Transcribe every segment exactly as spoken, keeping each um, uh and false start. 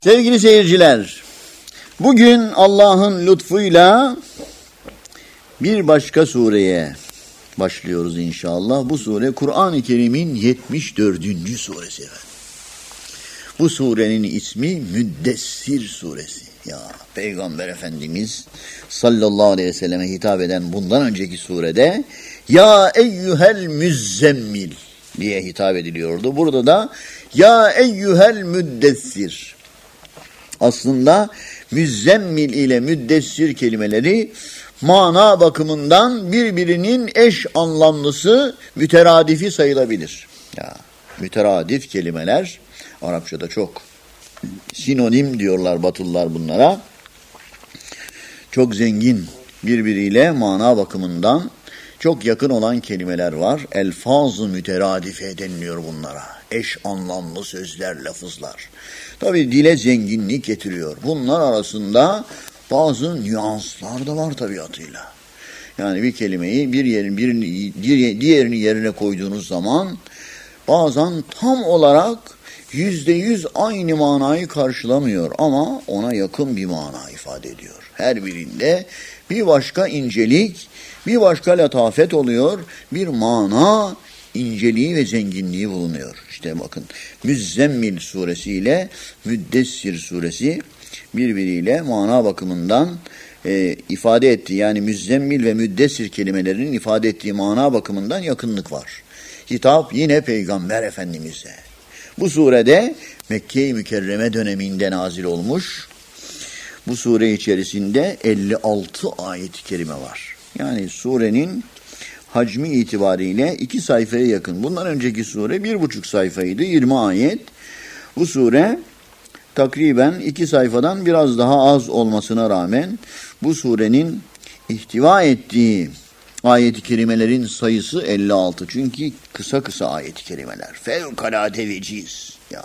Sevgili seyirciler, bugün Allah'ın lütfuyla bir başka sureye başlıyoruz inşallah. Bu sure Kur'an-ı Kerim'in yetmiş dördüncü suresi efendim. Bu surenin ismi Müddessir suresi. Ya Peygamber Efendimiz sallallahu aleyhi ve selleme hitap eden bundan önceki surede ya eyyuhel müzzemmil diye hitap ediliyordu. Burada da ya eyyuhel müddessir. Aslında müzzemmil ile müddessir kelimeleri mana bakımından birbirinin eş anlamlısı, müteradifi sayılabilir. Ya, müteradif kelimeler Arapçada çok sinonim diyorlar Batılılar bunlara. Çok zengin, birbiriyle mana bakımından çok yakın olan kelimeler var. Elfaz-ı müteradife deniliyor bunlara. Eş anlamlı sözler, lafızlar. Tabii dile zenginlik getiriyor. Bunlar arasında bazı nüanslar da var tabiatıyla. Yani bir kelimeyi bir yerin birini diğerini yerine koyduğunuz zaman bazen tam olarak yüzde yüz aynı manayı karşılamıyor ama ona yakın bir mana ifade ediyor. Her birinde bir başka incelik, bir başka latafet oluyor, bir mana inceliği ve zenginliği bulunuyor. İşte bakın Müzzemmil suresi ile Müddessir suresi birbiriyle mana bakımından e, ifade etti. Yani Müzzemmil ve Müddessir kelimelerinin ifade ettiği mana bakımından yakınlık var. Hitap yine Peygamber Efendimiz'e. Bu surede Mekke-i Mükerreme döneminde nazil olmuş. Bu sure içerisinde elli altı ayet-i kerime var. Yani surenin hacmi itibariyle iki sayfaya yakın. Bundan önceki sure bir buçuk sayfaydı, yirmi ayet. Bu sure takriben iki sayfadan biraz daha az olmasına rağmen bu surenin ihtiva ettiği ayet-i kerimelerin sayısı elli altı. Çünkü kısa kısa ayet-i kerimeler. Fevkalade veciz. Ya,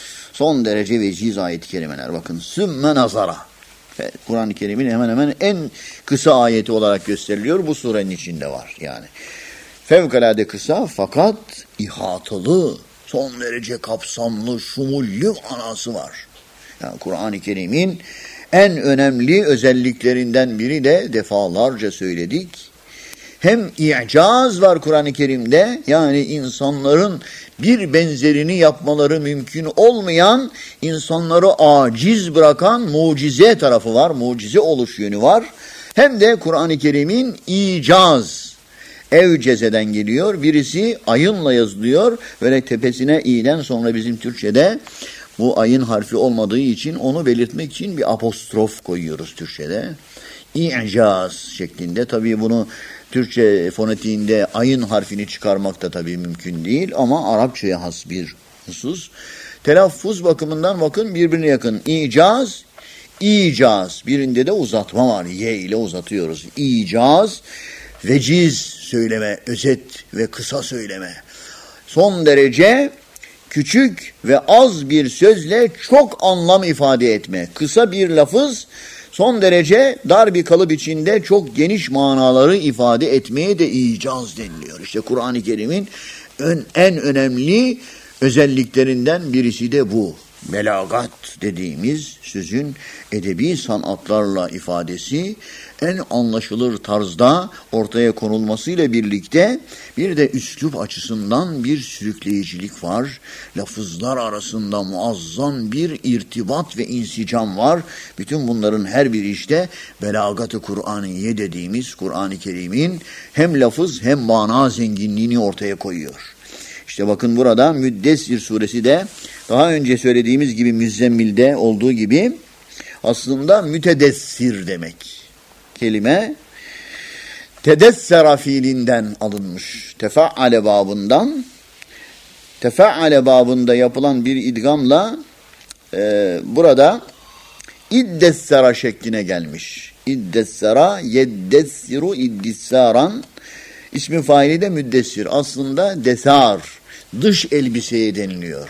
son derece veciz ayet-i kerimeler. Bakın sümme nazara. Kur'an-ı Kerim'in hemen hemen en kısa ayeti olarak gösteriliyor. Bu surenin içinde var yani. Fevkalade kısa fakat ihatalı, son derece kapsamlı, şumullü manası var. Yani Kur'an-ı Kerim'in en önemli özelliklerinden biri de defalarca söyledik. Hem i'caz var Kur'an-ı Kerim'de, yani insanların bir benzerini yapmaları mümkün olmayan, insanları aciz bırakan mucize tarafı var, mucize oluş yönü var. Hem de Kur'an-ı Kerim'in icaz, evcezeden geliyor, birisi ayınla yazılıyor, böyle tepesine i'den sonra bizim Türkçe'de bu ayın harfi olmadığı için onu belirtmek için bir apostrof koyuyoruz Türkçe'de. İ'caz şeklinde, tabii bunu Türkçe fonetiğinde ayın harfini çıkarmak da tabii mümkün değil ama Arapçaya has bir husus. Telaffuz bakımından bakın birbirine yakın. İcaz, icaz. Birinde de uzatma var. Y ile uzatıyoruz. İcaz, veciz söyleme, özet ve kısa söyleme. Son derece küçük ve az bir sözle çok anlam ifade etme. Kısa bir lafız, son derece dar bir kalıp içinde çok geniş manaları ifade etmeye de icaz deniliyor. İşte Kur'an-ı Kerim'in en, en önemli özelliklerinden birisi de bu. Belagat dediğimiz sözün edebi sanatlarla ifadesi en anlaşılır tarzda ortaya konulmasıyla birlikte bir de üslup açısından bir sürükleyicilik var. Lafızlar arasında muazzam bir irtibat ve insicam var. Bütün bunların her biri işte belagat-ı Kur'aniye dediğimiz Kur'an-ı Kerim'in hem lafız hem mana zenginliğini ortaya koyuyor. İşte bakın burada Müddessir suresi de daha önce söylediğimiz gibi Müzzemmil'de olduğu gibi aslında mütedessir demek. Kelime tedessera fiilinden alınmış. Tefa'ale babından, tefa'ale babında yapılan bir idgamla e, burada iddessera şekline gelmiş. İddessera yeddessiru iddissaran, ismi faili de müddessir. Aslında desar, dış elbiseye deniliyor.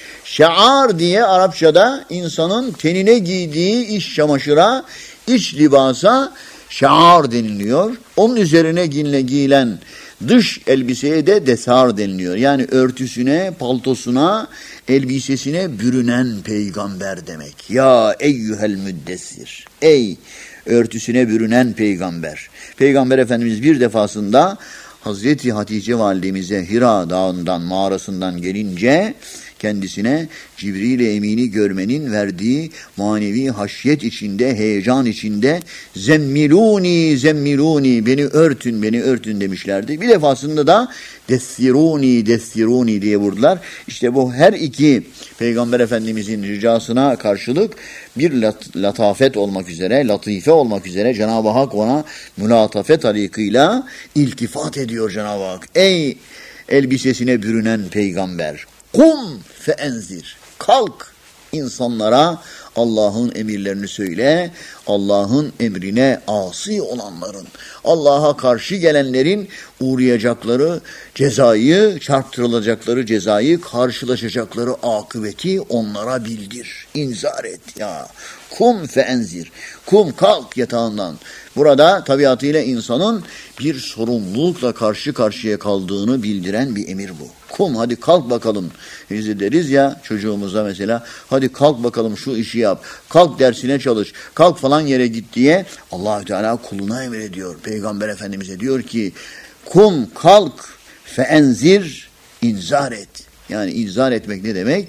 Şaar diye Arapçada insanın tenine giydiği iç çamaşıra, iç libasa şaar deniliyor. Onun üzerine giyilen Dış elbiseye de desar deniliyor. Yani örtüsüne, paltosuna, elbisesine bürünen peygamber demek. Ya eyyühel müddessir. Ey örtüsüne bürünen peygamber. Peygamber Efendimiz bir defasında Hazreti Hatice validemize Hira dağından, mağarasından gelince kendisine Cibril-i Emin'i görmenin verdiği manevi haşyet içinde, heyecan içinde zemmiluni, zemmiluni, beni örtün, beni örtün demişlerdi. Bir defasında da dessiruni, dessiruni diye vurdular. İşte bu her iki Peygamber Efendimizin ricasına karşılık bir lat- latafet olmak üzere, latife olmak üzere Cenab-ı Hak ona mülatafe tarikıyla iltifat ediyor Cenab-ı Hak. Ey elbisesine bürünen peygamber! Kum fe enzir. Kalk insanlara Allah'ın emirlerini söyle. Allah'ın emrine asi olanların, Allah'a karşı gelenlerin uğrayacakları cezayı, çarptırılacakları cezayı, karşılaşacakları akıbeti onlara bildir. İnzar et ya. Kum fe enzir. Kum, kalk yatağından. Burada tabiatıyla insanın bir sorumlulukla karşı karşıya kaldığını bildiren bir emir bu. Kum, hadi kalk bakalım. Biz deriz ya çocuğumuza mesela, hadi kalk bakalım şu işi yap. Kalk dersine çalış. Kalk falan yere git diye Allah-u Teala kuluna emrediyor. Peygamber Efendimiz'e diyor ki kum, kalk fe enzir, inzar et. Yani inzar etmek ne demek?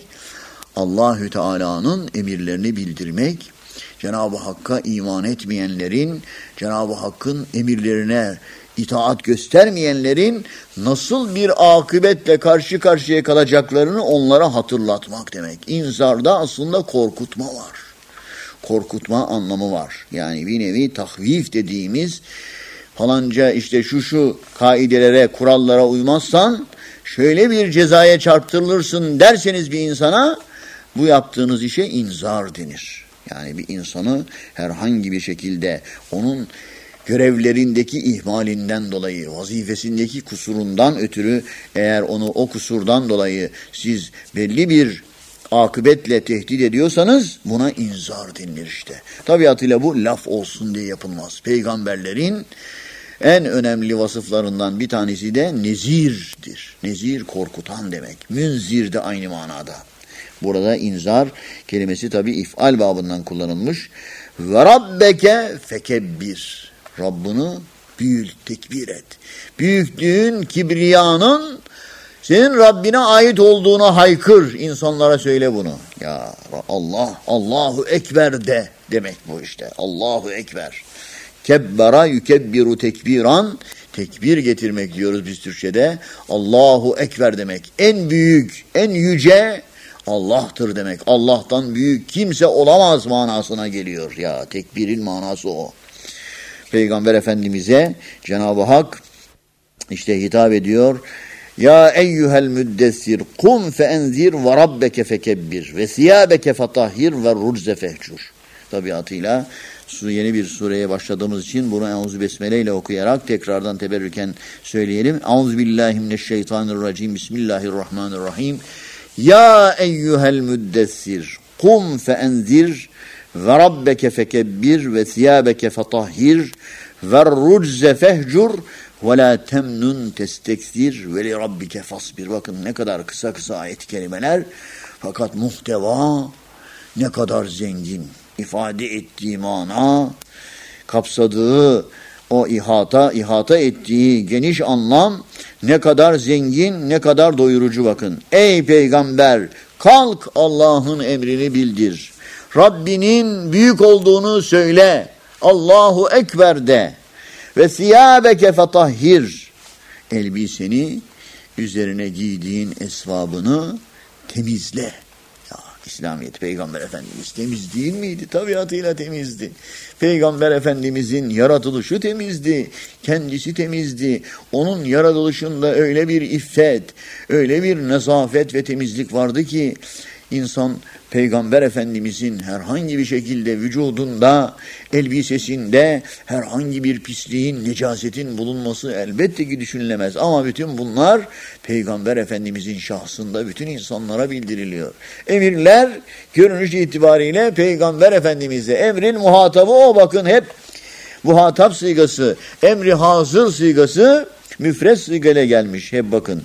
Allahü Teala'nın emirlerini bildirmek, Cenab-ı Hakk'a iman etmeyenlerin, Cenab-ı Hakk'ın emirlerine itaat göstermeyenlerin nasıl bir akıbetle karşı karşıya kalacaklarını onlara hatırlatmak demek. İnzarda aslında korkutma var. Korkutma anlamı var. Yani bir nevi tahvif dediğimiz, falanca işte şu şu kaidelere, kurallara uymazsan şöyle bir cezaya çarptırılırsın derseniz bir insana, bu yaptığınız işe inzar denir. Yani bir insanı herhangi bir şekilde onun görevlerindeki ihmalinden dolayı, vazifesindeki kusurundan ötürü, eğer onu o kusurdan dolayı siz belli bir akıbetle tehdit ediyorsanız buna inzar denilir işte. Tabiatıyla bu laf olsun diye yapılmaz. Peygamberlerin en önemli vasıflarından bir tanesi de nezirdir. Nezir korkutan demek. Münzir de aynı manada. Burada inzar kelimesi tabi if'al babından kullanılmış. Ve rabbeke fekebbir. Rabbini büyült, tekbir et. Büyüklüğün, kibriyanın senin Rabbine ait olduğuna haykır. İnsanlara söyle bunu. Ya Allah, Allahu Ekber de demek bu işte. Allahu Ekber. Kebbera yukebbiru tekbiran. Tekbir getirmek diyoruz biz Türkçe'de. Allahu Ekber demek. En büyük, en yüce Allah'tır demek. Allah'tan büyük kimse olamaz manasına geliyor. Ya tekbirin manası o. Peygamber Efendimiz'e Cenab-ı Hak işte hitap ediyor. Ya eyyuhel müddessir kum fe enzir ve rabbeke fekebbir ve siyabeke fatahhir ve rucze fehcur. Tabiatıyla yeni bir sureye başladığımız için bunu Euzu Besmele ile okuyarak tekrardan teberrüken söyleyelim. Euzubillahimineşşeytanirracim. Bismillahirrahmanirrahim. Ya eyyuhel müddessir kum fe enzir ve rabbeke fekebbir ve siyabeke fatahhir ve rucze fehcur ve la temnun testeksir ve li rabbike fasbir. Bakın ne kadar kısa kısa ayet-i kerimeler, fakat muhteva ne kadar zengin. İfade ettiği mana, kapsadığı o ihata, ihata ettiği geniş anlam ne kadar zengin, ne kadar doyurucu bakın. Ey peygamber, kalk Allah'ın emrini bildir. Rabbinin büyük olduğunu söyle. Allahu Ekber de. Ve siyâbeke fetahhir. Elbiseni, üzerine giydiğin esvabını temizle. Ya İslamiyet, Peygamber Efendimiz temiz değil miydi? Tabiatıyla temizdi. Peygamber Efendimizin yaratılışı temizdi. Kendisi temizdi. Onun yaratılışında öyle bir iffet, öyle bir nezafet ve temizlik vardı ki insan Peygamber Efendimizin herhangi bir şekilde vücudunda, elbisesinde herhangi bir pisliğin, necasetin bulunması elbette ki düşünülemez. Ama bütün bunlar Peygamber Efendimizin şahsında bütün insanlara bildiriliyor. Emirler görünüş itibariyle Peygamber Efendimiz'e, emrin muhatabı o, bakın hep muhatap sigası, emri hazır sigası Müfret sigale gelmiş. Hep bakın.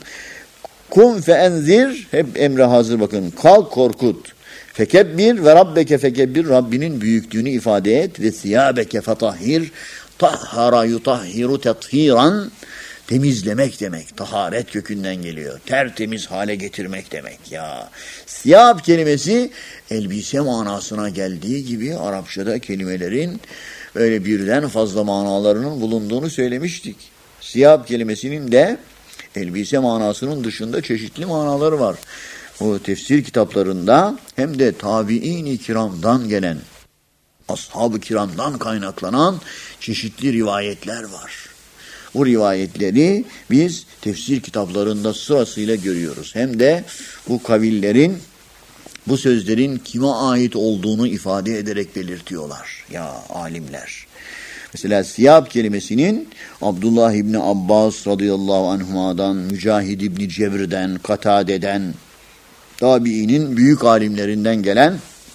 Kum fe enzir. Hep emre hazır bakın. Kalk korkut. Fekebbir ve rabbeke fekebbir. Rabbinin büyüklüğünü ifade et. Ve siyabeke fetahhir. Tahhara yutahhiru tethiran. Temizlemek demek. Taharet kökünden geliyor. Tertemiz hale getirmek demek ya. Siyab kelimesi elbise manasına geldiği gibi Arapçada kelimelerin öyle birden fazla manalarının bulunduğunu söylemiştik. Siyab kelimesinin de elbise manasının dışında çeşitli manaları var. O tefsir kitaplarında hem de tabi'in-i kiramdan gelen, ashab-ı kiramdan kaynaklanan çeşitli rivayetler var. Bu rivayetleri biz tefsir kitaplarında sırasıyla görüyoruz. Hem de bu kavillerin, bu sözlerin kime ait olduğunu ifade ederek belirtiyorlar ya alimler. Mesela siyab kelimesinin Abdullah İbni Abbas radıyallahu anhuma'dan, Mücahid İbni Cebr'den, Katade'den, tabiinin büyük alimlerinden gelen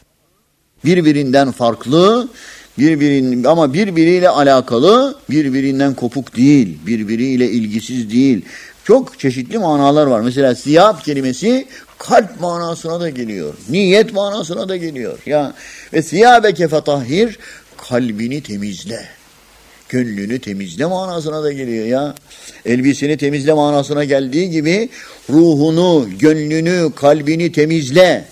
birbirinden farklı, birbirinin ama birbiriyle alakalı, birbirinden kopuk değil, birbiriyle ilgisiz değil. Çok çeşitli manalar var. Mesela siyab kelimesi kalp manasına da geliyor. Niyet manasına da geliyor. Ya ve siyabeke fetahhir, kalbini temizle. Gönlünü temizle manasına da geliyor ya. Elbiseni temizle manasına geldiği gibi ruhunu, gönlünü, kalbini temizle.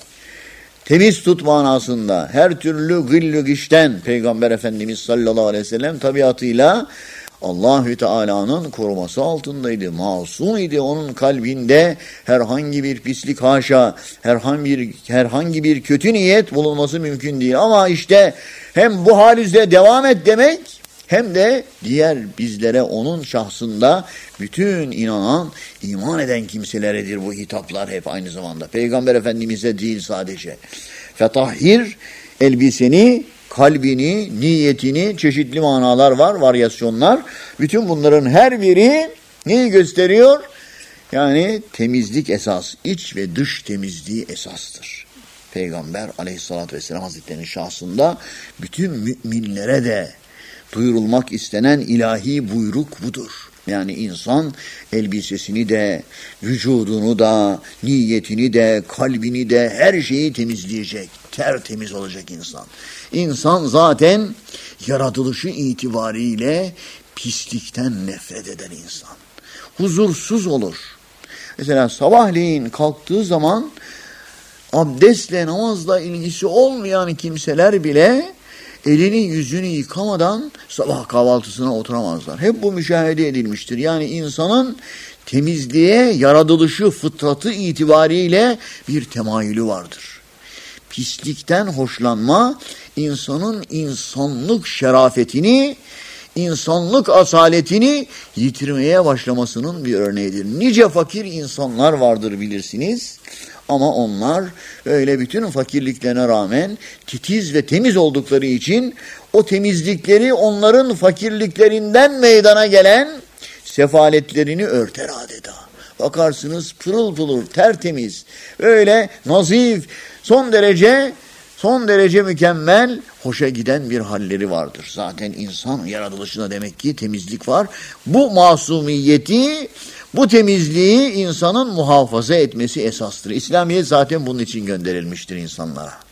Temiz tut manasında. Her türlü gıllü gişten Peygamber Efendimiz sallallahu aleyhi ve sellem tabiatıyla Allahü Teala'nın koruması altındaydı. Masum idi. Onun kalbinde herhangi bir pislik haşa, herhangi bir, herhangi bir kötü niyet bulunması mümkün değil. Ama işte hem bu halizde devam et demek, hem de diğer bizlere onun şahsında bütün inanan, iman eden kimseleredir bu hitaplar hep aynı zamanda. Peygamber Efendimiz'e değil sadece. Fetahhir, elbiseni, kalbini, niyetini, çeşitli manalar var, varyasyonlar. Bütün bunların her biri neyi gösteriyor? Yani temizlik esas, iç ve dış temizliği esastır. Peygamber Aleyhisselatü Vesselam Hazretleri'nin şahsında bütün müminlere de duyurulmak istenen ilahi buyruk budur. Yani insan elbisesini de, vücudunu da, niyetini de, kalbini de, her şeyi temizleyecek. Tertemiz olacak insan. İnsan zaten yaratılışı itibariyle pislikten nefret eden insan. Huzursuz olur. Mesela sabahleyin kalktığı zaman abdestle, namazla ilgisi olmayan kimseler bile elini yüzünü yıkamadan sabah kahvaltısına oturamazlar. Hep bu müşahede edilmiştir. Yani insanın temizliğe yaratılışı, fıtratı itibariyle bir temayülü vardır. Pislikten hoşlanma, insanın insanlık şerafetini, insanlık asaletini yitirmeye başlamasının bir örneğidir. Nice fakir insanlar vardır bilirsiniz. Ama onlar öyle bütün fakirliklerine rağmen titiz ve temiz oldukları için o temizlikleri onların fakirliklerinden meydana gelen sefaletlerini örter adeta. Bakarsınız pırıl pırıl, tertemiz, öyle nazif, son derece son derece mükemmel, hoşa giden bir halleri vardır. Zaten insan yaratılışında demek ki temizlik var. Bu masumiyeti, bu temizliği insanın muhafaza etmesi esastır. İslamiyet zaten bunun için gönderilmiştir insanlara.